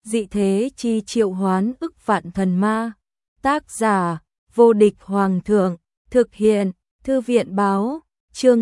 dị thế chi triệu hoán ức vạn thần ma. Tác giả, vô địch hoàng thượng, thực hiện, thư viện báo, chương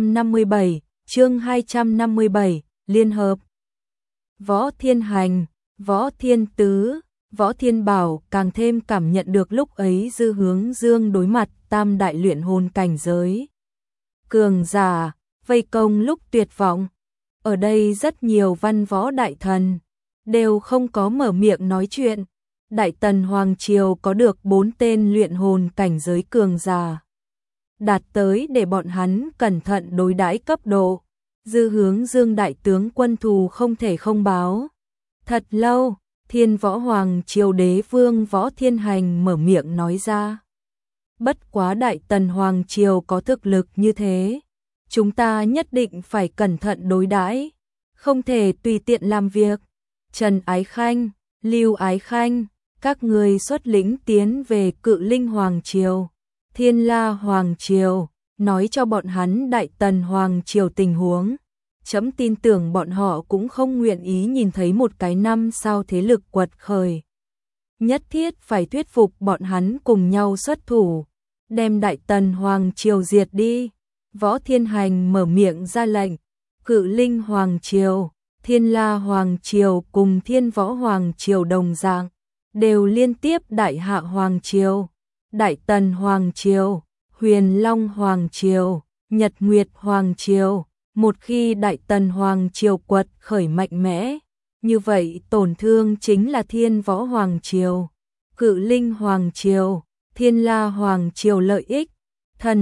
257, liên hợp. Võ Thiên Hành, Võ Thiên Tứ, Võ Thiên Bảo càng thêm cảm nhận được lúc ấy Dư Hướng Dương đối mặt tam đại luyện hồn cảnh giới cường giả, vây công lúc tuyệt vọng. Ở đây rất nhiều văn võ đại thần đều không có mở miệng nói chuyện. Đại Tần Hoàng Triều có được 4 tên luyện hồn cảnh giới cường giả, đạt tới để bọn hắn cẩn thận đối đãi cấp độ. Dư Hướng Dương đại tướng quân thù không thể không báo. Thật lâu, Thiên Võ Hoàng Triều đế vương Võ Thiên Hành mở miệng nói ra. Bất quá Đại Tần Hoàng Triều có thực lực như thế, chúng ta nhất định phải cẩn thận đối đãi, không thể tùy tiện làm việc. Trần Ái Khanh, Lưu Ái Khanh, các người xuất lĩnh tiến về Cự Linh Hoàng Triều, Thiên La Hoàng Triều, nói cho bọn hắn Đại Tần Hoàng Triều tình huống. Chấm tin tưởng bọn họ cũng không nguyện ý nhìn thấy một cái năm sao thế lực quật khởi. Nhất thiết phải thuyết phục bọn hắn cùng nhau xuất thủ, đem Đại Tần Hoàng Triều diệt đi. Võ Thiên Hành mở miệng ra lệnh. Cự Linh Hoàng Triều, Thiên La Hoàng Triều cùng Thiên Võ Hoàng Triều đồng dạng, đều liên tiếp Đại Hạ Hoàng Triều, Đại Tần Hoàng Triều, Huyền Long Hoàng Triều, Nhật Nguyệt Hoàng Triều. Một khi Đại Tần Hoàng Triều quật khởi mạnh mẽ, như vậy tổn thương chính là Thiên Võ Hoàng Triều, Cự Linh Hoàng Triều, Thiên La Hoàng Triều lợi ích. Thần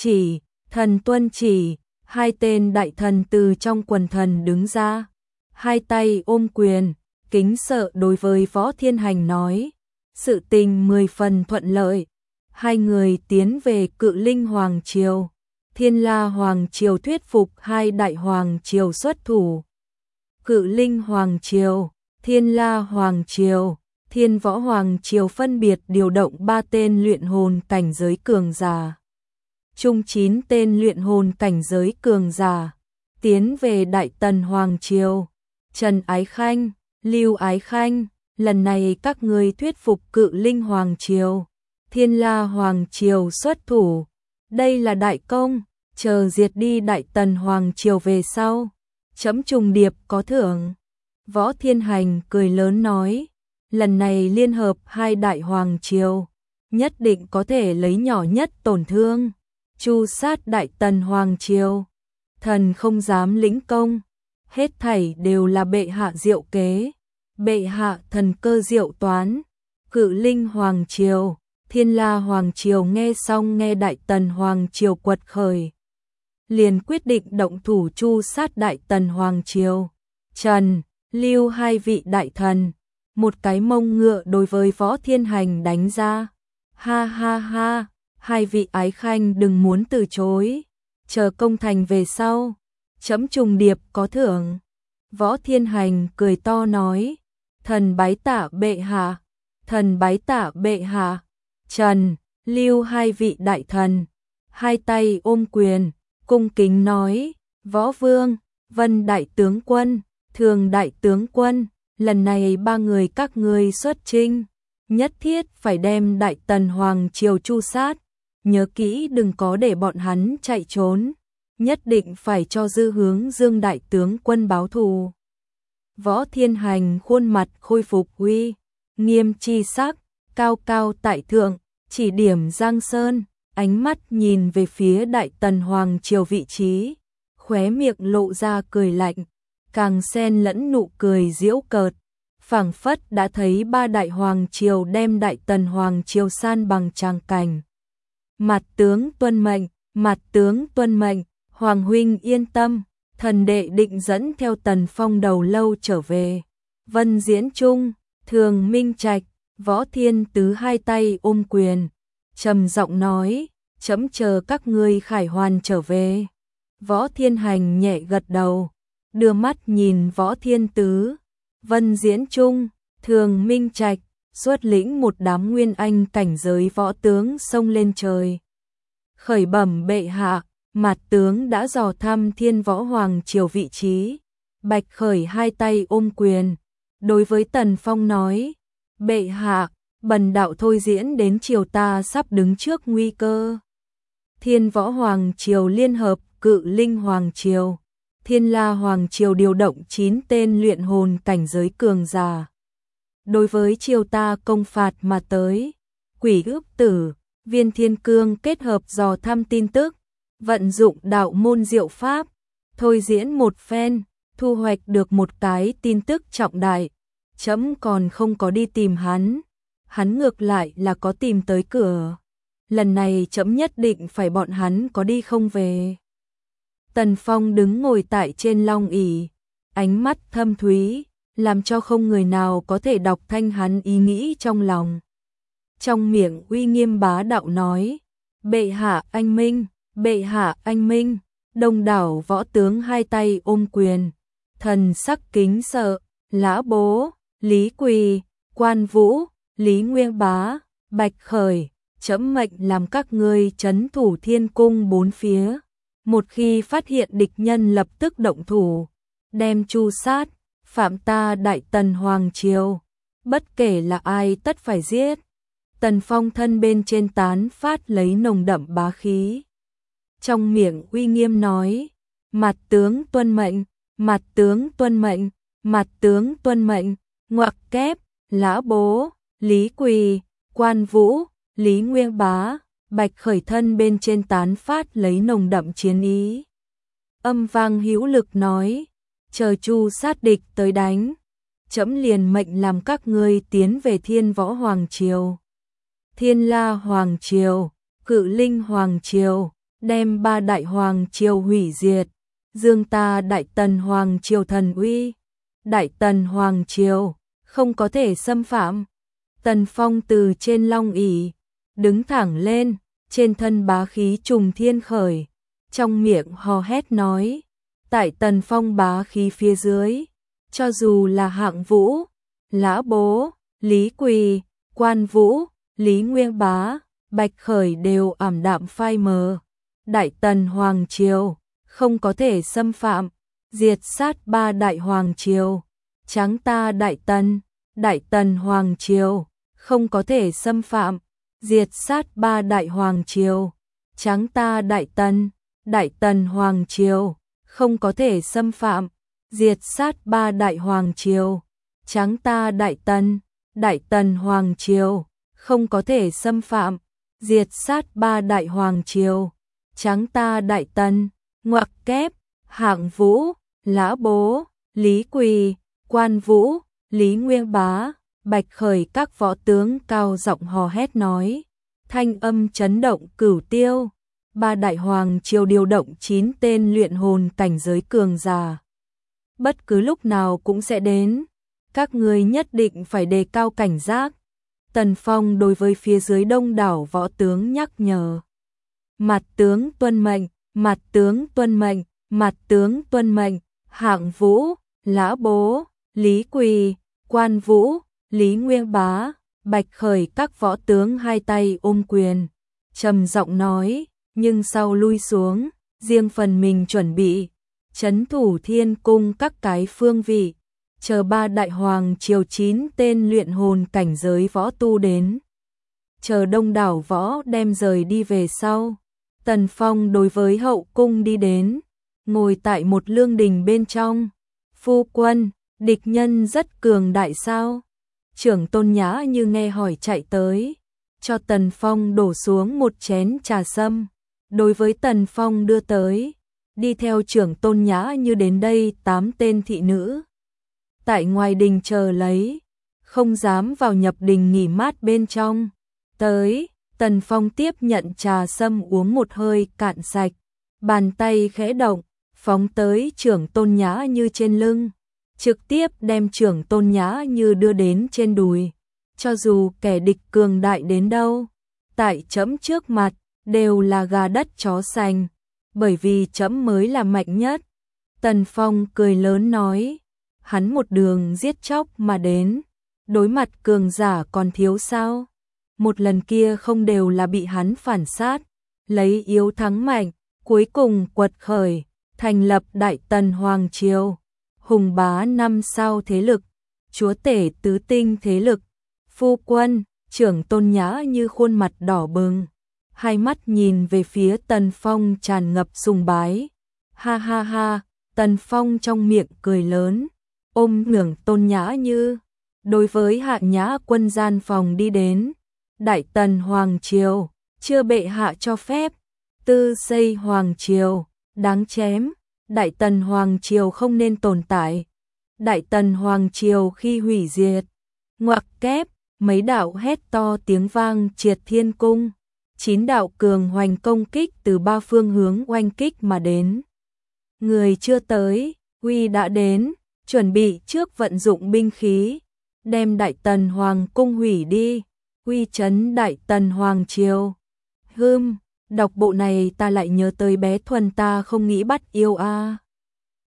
tuân chỉ, hai tên đại thần từ trong quần thần đứng ra, hai tay ôm quyền, kính sợ đối với Võ Thiên Hành nói. Sự tình 10 phần thuận lợi, hai người tiến về Cự Linh Hoàng Triều. Thiên La Hoàng Triều thuyết phục hai đại hoàng triều xuất thủ. Cự Linh Hoàng Triều, Thiên La Hoàng Triều, Thiên Võ Hoàng Triều phân biệt điều động 3 tên luyện hồn cảnh giới cường giả, chung 9 tên luyện hồn cảnh giới cường giả, tiến về Đại Tần Hoàng Triều. Trần Ái Khanh, Lưu Ái Khanh, lần này các ngươi thuyết phục Cự Linh Hoàng Triều, Thiên La Hoàng Triều xuất thủ. Đây là đại công, chờ diệt đi Đại Tần Hoàng Triều về sau, chấm trùng điệp có thưởng. Võ Thiên Hành cười lớn nói, lần này liên hợp hai đại hoàng triều, nhất định có thể lấy nhỏ nhất tổn thương, tru sát Đại Tần Hoàng Triều. Thần không dám lĩnh công, hết thảy đều là bệ hạ diệu kế, bệ hạ thần cơ diệu toán. Cự Linh Hoàng Triều, Thiên La Hoàng Triều nghe xong nghe Đại Tần Hoàng Triều quật khởi, liền quyết định động thủ tru sát Đại Tần Hoàng Triều. Trần, Lưu hai vị đại thần, một cái mông ngựa đối với Võ Thiên Hành đánh ra. Ha ha ha, hai vị ái khanh đừng muốn từ chối, chờ công thành về sau, chấm trùng điệp có thưởng. Võ Thiên Hành cười to nói, thần bái tạ bệ hạ, thần bái tạ bệ hạ. Trần, Lưu hai vị đại thần, hai tay ôm quyền, cung kính nói, Võ Vương, Vân đại tướng quân, Thường đại tướng quân, lần này 3 người các ngươi xuất chinh, nhất thiết phải đem Đại Tần Hoàng Triều tru sát, nhớ kỹ đừng có để bọn hắn chạy trốn, nhất định phải cho Dư Hướng Dương đại tướng quân báo thù. Võ Thiên Hành khuôn mặt khôi phục uy nghiêm chi sắc, cao cao tại thượng, chỉ điểm Giang Sơn, ánh mắt nhìn về phía Đại Tần Hoàng Triều vị trí, khóe miệng lộ ra cười lạnh, càng xen lẫn nụ cười giễu cợt, phảng phất đã thấy 3 đại hoàng triều đem Đại Tần Hoàng Triều san bằng tràng cảnh. Mặt tướng tuân mệnh, Hoàng huynh yên tâm, thần đệ định dẫn theo Tần Phong đầu lâu trở về. Vân Diễn Trung, Thường Minh Trạch, Võ Thiên Tứ hai tay ôm quyền, trầm giọng nói, chấm chờ các ngươi khải hoàn trở về. Võ Thiên Hành nhẹ gật đầu, đưa mắt nhìn Võ Thiên Tứ, Vân Diễn Trung, Thường Minh Trạch, xuất lĩnh một đám nguyên anh cảnh giới võ tướng xông lên trời. Khởi bẩm bệ hạ, mặt tướng đã dò thăm Thiên Võ Hoàng Triều vị trí. Bạch Khởi hai tay ôm quyền, đối với Tần Phong nói, bệ hạ, bần đạo thôi diễn đến chiều ta sắp đứng trước nguy cơ. Thiên Võ Hoàng Triều liên hợp Cự Linh Hoàng Triều, Thiên La Hoàng Triều điều động 9 tên luyện hồn cảnh giới cường giả. Đối với triều ta công phạt mà tới, Quỷ Ước Tử, Viên Thiên Cương kết hợp dò thăm tin tức, vận dụng đạo môn diệu pháp, thôi diễn một phen, thu hoạch được một cái tin tức trọng đại. Trẫm còn không có đi tìm hắn ngược lại là có tìm tới cửa. Lần này trẫm nhất định phải bọn hắn có đi không về. Tần Phong đứng ngồi tại trên long ỷ, ánh mắt thâm thúy, làm cho không người nào có thể đọc thanh hắn ý nghĩ trong lòng. Trong miệng uy nghiêm bá đạo nói, bệ hạ anh minh, bệ hạ anh minh. Đông đảo võ tướng hai tay ôm quyền, thần sắc kính sợ, Lã Bố, Lý Quỳ, Quan Vũ, Lý Nguyên Bá, Bạch Khởi, trẫm mệnh làm các ngươi trấn thủ thiên cung bốn phía. Một khi phát hiện địch nhân lập tức động thủ, đem tru sát, phạm ta Đại Tần Hoàng Triều. Bất kể là ai tất phải giết. Tần Phong thân bên trên tán phát lấy nồng đậm bá khí. Trong miệng uy nghiêm nói, mặt tướng tuân mệnh, mặt tướng tuân mệnh, mặt tướng tuân mệnh, ngoặc kép, Lã Bố, Lý Quỳ, Quan Vũ, Lý Nguyên Bá, Bạch Khởi thân bên trên tán phát lấy nồng đậm chiến ý. Âm vang hữu lực nói, chờ chu sát địch tới đánh, trẫm liền mệnh làm các ngươi tiến về Thiên Võ Hoàng Triều, Thiên La Hoàng Triều, Cự Linh Hoàng Triều, đem ba đại hoàng triều hủy diệt, dương ta Đại Tần Hoàng Triều thần uy. Đại Tần Hoàng Triều không có thể xâm phạm. Tần Phong từ trên long ỷ đứng thẳng lên, trên thân bá khí trùng thiên khởi, trong miệng hò hét nói, tại Tần Phong bá khí phía dưới, cho dù là Hạng Vũ, Lã Bố, Lý Quỳ, Quan Vũ, Lý Nguyên Bá, Bạch Khởi đều ảm đạm phai mờ. Đại Tần Hoàng Triều không có thể xâm phạm, diệt sát ba đại hoàng triều. Tráng ta Đại Tần Hoàng Triều không có thể xâm phạm, diệt sát ba đại hoàng triều. Tráng ta Đại Tần Hoàng Triều không có thể xâm phạm, diệt sát ba đại hoàng triều. Tráng ta Đại Tần Hoàng Triều không có thể xâm phạm, diệt sát ba đại hoàng triều. Tráng ta Đại Tần, ngoặc kép, Hạng Vũ, Lã Bố, Lý Quỳ, Quan Vũ, Lý Nguyên Bá, Bạch Khởi các võ tướng cao giọng hò hét nói, thanh âm chấn động cửu tiêu. Ba đại hoàng triều điều động 9 tên luyện hồn cảnh giới cường giả. Bất cứ lúc nào cũng sẽ đến, các ngươi nhất định phải đề cao cảnh giác. Tần Phong đối với phía dưới đông đảo võ tướng nhắc nhở. Mặt tướng tuân mệnh, mặt tướng tuân mệnh, mặt tướng tuân mệnh. Hạng Vũ, Lã Bố, Lý Quỳ, Quan Vũ, Lý Nguyên Bá, Bạch Khởi các võ tướng hai tay ôm quyền, trầm giọng nói, nhưng sau lui xuống, riêng phần mình chuẩn bị, trấn thủ thiên cung các cái phương vị, chờ ba đại hoàng triều 9 tên luyện hồn cảnh giới võ tu đến. Chờ đông đảo võ đem rời đi về sau, Tần Phong đối với hậu cung đi đến, ngồi tại một lương đình bên trong. Phu quân, địch nhân rất cường đại sao? Trưởng Tôn Nhã Như nghe hỏi chạy tới, cho Tần Phong đổ xuống một chén trà sâm, đối với Tần Phong đưa tới. Đi theo Trưởng Tôn Nhã Như đến đây 8 tên thị nữ, tại ngoài đình chờ lấy, không dám vào nhập đình nghỉ mát bên trong. Tới, Tần Phong tiếp nhận trà sâm uống một hơi cạn sạch, bàn tay khẽ động, phóng tới Trưởng Tôn Nhã Như trên lưng, trực tiếp đem Trưởng Tôn Nhã Như đưa đến trên đùi. Cho dù kẻ địch cường đại đến đâu, tại trẫm trước mặt đều là gà đất chó sành, bởi vì trẫm mới là mạnh nhất. Tần Phong cười lớn nói, hắn một đường giết chóc mà đến, đối mặt cường giả còn thiếu sao? Một lần kia không đều là bị hắn phản sát, lấy yếu thắng mạnh, cuối cùng quật khởi, thành lập Đại Tần Hoàng Triều, hùng bá 5 sao thế lực, chúa tể tứ tinh thế lực. Phu quân, trưởng Tôn Nhã Như khuôn mặt đỏ bừng, hai mắt nhìn về phía Tần Phong tràn ngập sùng bái. Ha ha ha, Tần Phong trong miệng cười lớn, ôm ngưỡng Tôn Nhã Như, đối với Hạ Nhã Quân gian phòng đi đến. Đại Tần Hoàng Triều, chưa bệ hạ cho phép, tư xây Hoàng Triều, đáng chém. Đại Tần Hoàng Triều không nên tồn tại. Đại Tần Hoàng Triều khi hủy diệt. Ngoặc kép, mấy đạo hét to tiếng vang triệt thiên cung. 9 đạo cường hoành công kích từ ba phương hướng oanh kích mà đến. Người chưa tới, Huy đã đến, chuẩn bị trước vận dụng binh khí, đem Đại Tần Hoàng cung hủy đi. Huy trấn Đại Tần Hoàng Triều. Đọc bộ này ta lại nhớ tới bé Thuần ta không nghĩ bắt yêu a.